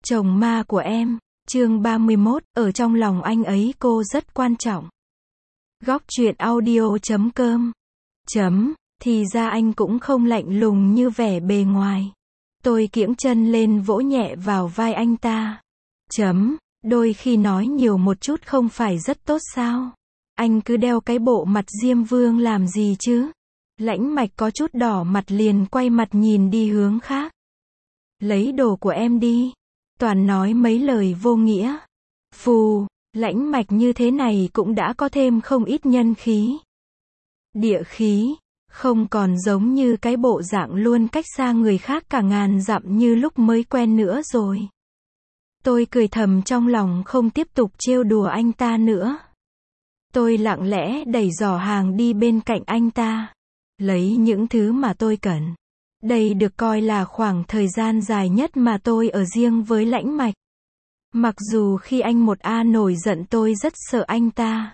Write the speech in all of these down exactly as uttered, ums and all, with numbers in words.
Chồng ma của em, chương ba mươi mốt, ở trong lòng anh ấy cô rất quan trọng. Góc truyện audio chấm com chấm, thì ra anh cũng không lạnh lùng như vẻ bề ngoài. Tôi kiễng chân lên vỗ nhẹ vào vai anh ta. Chấm, đôi khi nói nhiều một chút không phải rất tốt sao? Anh cứ đeo cái bộ mặt Diêm Vương làm gì chứ? Lãnh Mạch có chút đỏ mặt liền quay mặt nhìn đi hướng khác. Lấy đồ của em đi. Toàn nói mấy lời vô nghĩa. Phù, Lãnh Mạch như thế này cũng đã có thêm không ít nhân khí. Địa khí, không còn giống như cái bộ dạng luôn cách xa người khác cả ngàn dặm như lúc mới quen nữa rồi. Tôi cười thầm trong lòng không tiếp tục trêu đùa anh ta nữa. Tôi lặng lẽ đẩy giỏ hàng đi bên cạnh anh ta. Lấy những thứ mà tôi cần. Đây được coi là khoảng thời gian dài nhất mà tôi ở riêng với Lãnh Mạch. Mặc dù khi anh một A nổi giận tôi rất sợ anh ta.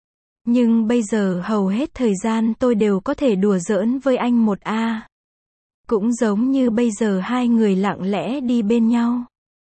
Nhưng bây giờ hầu hết thời gian tôi đều có thể đùa giỡn với anh một A. Cũng giống như bây giờ hai người lặng lẽ đi bên nhau.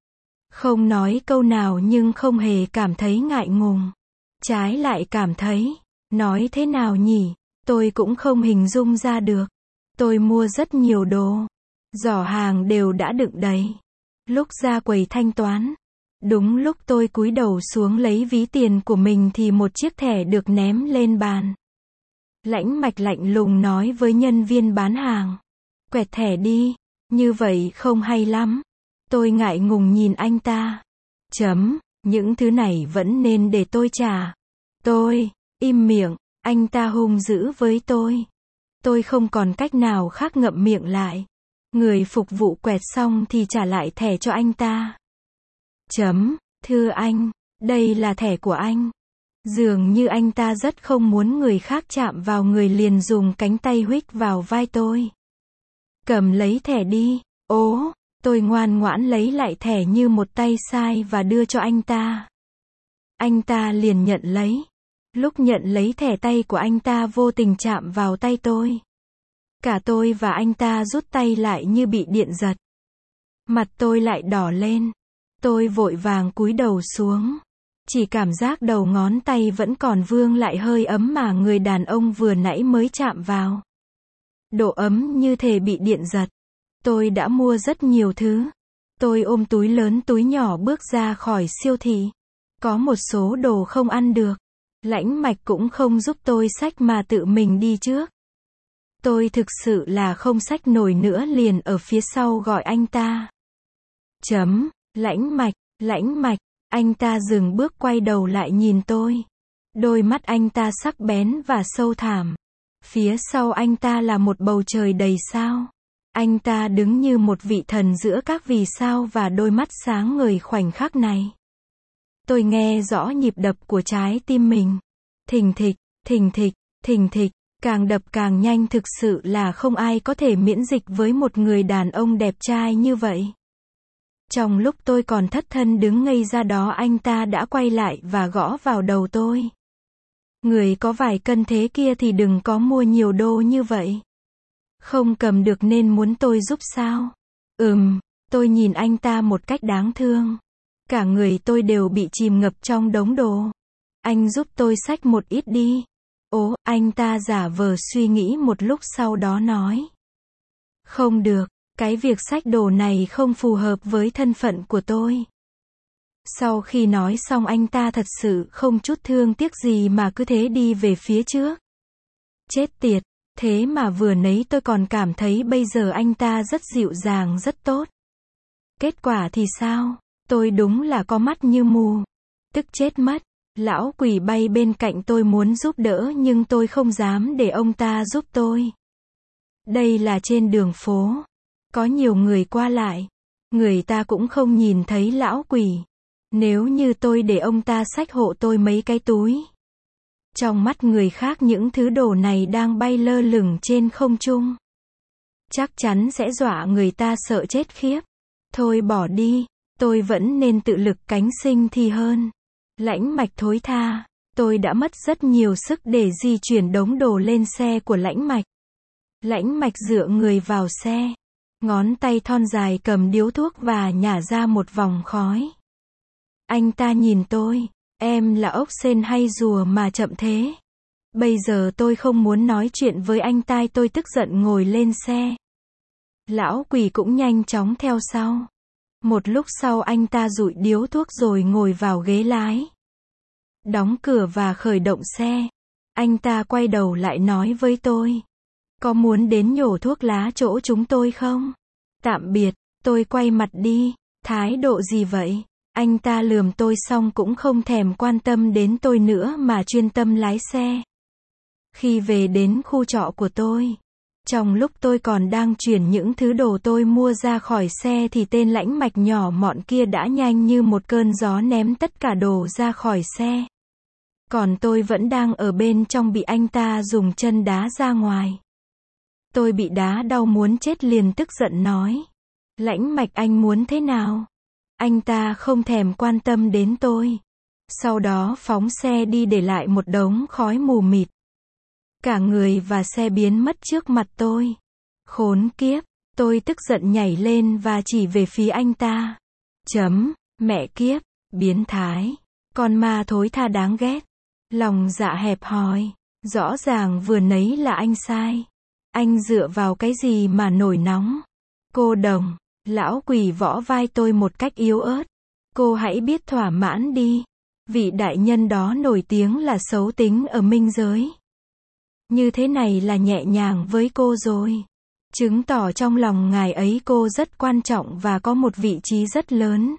Không nói câu nào nhưng không hề cảm thấy ngại ngùng. Trái lại cảm thấy, nói thế nào nhỉ, tôi cũng không hình dung ra được. Tôi mua rất nhiều đồ. Giỏ hàng đều đã đựng đầy. Lúc ra quầy thanh toán, đúng lúc tôi cúi đầu xuống lấy ví tiền của mình thì một chiếc thẻ được ném lên bàn. Lãnh Mạch lạnh lùng nói với nhân viên bán hàng. Quẹt thẻ đi, như vậy không hay lắm. Tôi ngại ngùng nhìn anh ta. Chấm, những thứ này vẫn nên để tôi trả. Tôi, im miệng, anh ta hung dữ với tôi. Tôi không còn cách nào khác ngậm miệng lại. Người phục vụ quẹt xong thì trả lại thẻ cho anh ta. Chấm, thưa anh, đây là thẻ của anh. Dường như anh ta rất không muốn người khác chạm vào người liền dùng cánh tay huých vào vai tôi. Cầm lấy thẻ đi. Ố, tôi ngoan ngoãn lấy lại thẻ như một tay sai và đưa cho anh ta. Anh ta liền nhận lấy. Lúc nhận lấy thẻ tay của anh ta vô tình chạm vào tay tôi. Cả tôi và anh ta rút tay lại như bị điện giật. Mặt tôi lại đỏ lên. Tôi vội vàng cúi đầu xuống. Chỉ cảm giác đầu ngón tay vẫn còn vương lại hơi ấm mà người đàn ông vừa nãy mới chạm vào. Độ ấm như thể bị điện giật. Tôi đã mua rất nhiều thứ. Tôi ôm túi lớn túi nhỏ bước ra khỏi siêu thị. Có một số đồ không ăn được. Lãnh Mạch cũng không giúp tôi xách mà tự mình đi trước. Tôi thực sự là không xách nổi nữa liền ở phía sau gọi anh ta. Chấm, Lãnh Mạch, Lãnh Mạch, anh ta dừng bước quay đầu lại nhìn tôi. Đôi mắt anh ta sắc bén và sâu thẳm. Phía sau anh ta là một bầu trời đầy sao. Anh ta đứng như một vị thần giữa các vì sao và đôi mắt sáng ngời khoảnh khắc này. Tôi nghe rõ nhịp đập của trái tim mình. Thình thịch, thình thịch, thình thịch, càng đập càng nhanh thực sự là không ai có thể miễn dịch với một người đàn ông đẹp trai như vậy. Trong lúc tôi còn thất thân đứng ngây ra đó anh ta đã quay lại và gõ vào đầu tôi. Người có vài cân thế kia thì đừng có mua nhiều đô như vậy. Không cầm được nên muốn tôi giúp sao? Ừm, tôi nhìn anh ta một cách đáng thương. Cả người tôi đều bị chìm ngập trong đống đồ. Anh giúp tôi xách một ít đi. Ố, anh ta giả vờ suy nghĩ một lúc sau đó nói. Không được, cái việc xách đồ này không phù hợp với thân phận của tôi. Sau khi nói xong anh ta thật sự không chút thương tiếc gì mà cứ thế đi về phía trước. Chết tiệt, thế mà vừa nãy tôi còn cảm thấy bây giờ anh ta rất dịu dàng rất tốt. Kết quả thì sao? Tôi đúng là có mắt như mù. Tức chết mất. Lão quỷ bay bên cạnh tôi muốn giúp đỡ nhưng tôi không dám để ông ta giúp tôi. Đây là trên đường phố. Có nhiều người qua lại. Người ta cũng không nhìn thấy lão quỷ. Nếu như tôi để ông ta xách hộ tôi mấy cái túi. Trong mắt người khác những thứ đồ này đang bay lơ lửng trên không trung. Chắc chắn sẽ dọa người ta sợ chết khiếp. Thôi bỏ đi. Tôi vẫn nên tự lực cánh sinh thì hơn. Lãnh Mạch thối tha. Tôi đã mất rất nhiều sức để di chuyển đống đồ lên xe của Lãnh Mạch. Lãnh Mạch dựa người vào xe. Ngón tay thon dài cầm điếu thuốc và nhả ra một vòng khói. Anh ta nhìn tôi, em là ốc sên hay rùa mà chậm thế? Bây giờ tôi không muốn nói chuyện với anh ta, tôi tức giận ngồi lên xe. Lão quỷ cũng nhanh chóng theo sau. Một lúc sau anh ta dụi điếu thuốc rồi ngồi vào ghế lái. Đóng cửa và khởi động xe. Anh ta quay đầu lại nói với tôi. Có muốn đến nhổ thuốc lá chỗ chúng tôi không? Tạm biệt, tôi quay mặt đi. Thái độ gì vậy? Anh ta lườm tôi xong cũng không thèm quan tâm đến tôi nữa mà chuyên tâm lái xe. Khi về đến khu trọ của tôi, trong lúc tôi còn đang chuyển những thứ đồ tôi mua ra khỏi xe thì tên lãnh mạch nhỏ mọn kia đã nhanh như một cơn gió ném tất cả đồ ra khỏi xe. Còn tôi vẫn đang ở bên trong bị anh ta dùng chân đá ra ngoài. Tôi bị đá đau muốn chết liền tức giận nói. Lãnh mạch anh muốn thế nào? Anh ta không thèm quan tâm đến tôi. Sau đó phóng xe đi để lại một đống khói mù mịt. Cả người và xe biến mất trước mặt tôi. Khốn kiếp, tôi tức giận nhảy lên và chỉ về phía anh ta. Chấm, mẹ kiếp, biến thái, con ma thối tha đáng ghét. Lòng dạ hẹp hòi, rõ ràng vừa nấy là anh sai. Anh dựa vào cái gì mà nổi nóng? Cô đồng, lão quỷ võ vai tôi một cách yếu ớt. Cô hãy biết thỏa mãn đi. Vị đại nhân đó nổi tiếng là xấu tính ở minh giới. Như thế này là nhẹ nhàng với cô rồi. Chứng tỏ trong lòng ngài ấy cô rất quan trọng và có một vị trí rất lớn.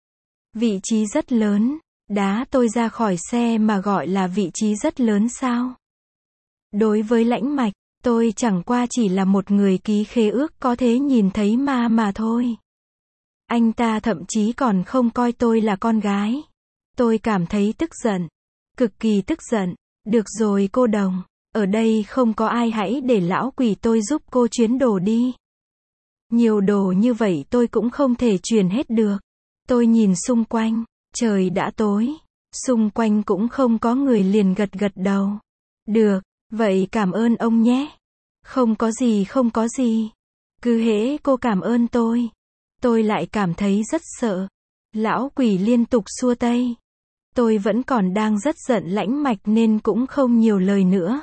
Vị trí rất lớn, đá tôi ra khỏi xe mà gọi là vị trí rất lớn sao? Đối với lãnh mạch, tôi chẳng qua chỉ là một người ký khế ước có thể nhìn thấy ma mà thôi. Anh ta thậm chí còn không coi tôi là con gái. Tôi cảm thấy tức giận. Cực kỳ tức giận. Được rồi cô đồng. Ở đây không có ai, hãy để lão quỷ tôi giúp cô chuyến đồ đi. Nhiều đồ như vậy tôi cũng không thể chuyển hết được. Tôi nhìn xung quanh. Trời đã tối. Xung quanh cũng không có người liền gật gật đầu. Được, vậy cảm ơn ông nhé. Không có gì không có gì. Cứ hễ cô cảm ơn tôi. Tôi lại cảm thấy rất sợ. Lão quỷ liên tục xua tay. Tôi vẫn còn đang rất giận lãnh mạch nên cũng không nhiều lời nữa.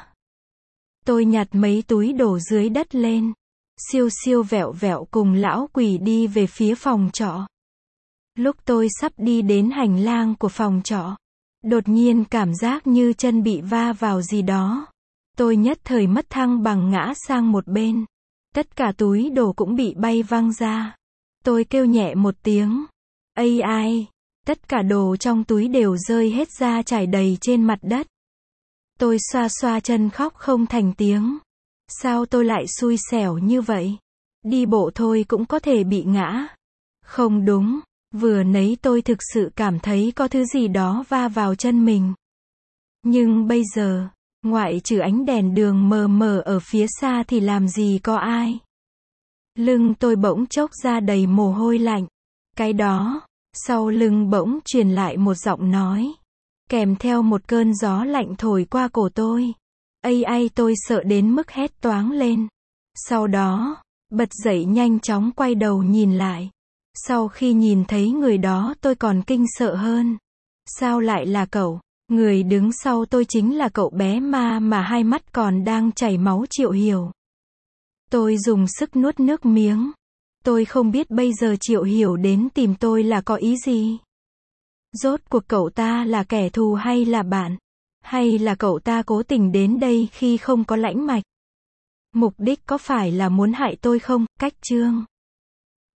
Tôi nhặt mấy túi đổ dưới đất lên. Siêu siêu vẹo vẹo cùng lão quỷ đi về phía phòng trọ. Lúc tôi sắp đi đến hành lang của phòng trọ, đột nhiên cảm giác như chân bị va vào gì đó. Tôi nhất thời mất thăng bằng ngã sang một bên. Tất cả túi đồ cũng bị bay văng ra. Tôi kêu nhẹ một tiếng. Ây ai! Tất cả đồ trong túi đều rơi hết ra trải đầy trên mặt đất. Tôi xoa xoa chân khóc không thành tiếng. Sao tôi lại xui xẻo như vậy? Đi bộ thôi cũng có thể bị ngã. Không đúng, vừa nấy tôi thực sự cảm thấy có thứ gì đó va vào chân mình. Nhưng bây giờ, ngoại trừ ánh đèn đường mờ mờ ở phía xa thì làm gì có ai. Lưng tôi bỗng chốc ra đầy mồ hôi lạnh. Cái đó, sau lưng bỗng truyền lại một giọng nói. Kèm theo một cơn gió lạnh thổi qua cổ tôi. Ây ai tôi sợ đến mức hét toáng lên. Sau đó, bật dậy nhanh chóng quay đầu nhìn lại. Sau khi nhìn thấy người đó tôi còn kinh sợ hơn. Sao lại là cậu? Người đứng sau tôi chính là cậu bé ma mà hai mắt còn đang chảy máu Triệu Hiểu. Tôi dùng sức nuốt nước miếng. Tôi không biết bây giờ Triệu Hiểu đến tìm tôi là có ý gì. Rốt cuộc cậu ta là kẻ thù hay là bạn? Hay là cậu ta cố tình đến đây khi không có lãnh mạch? Mục đích có phải là muốn hại tôi không? Cách chương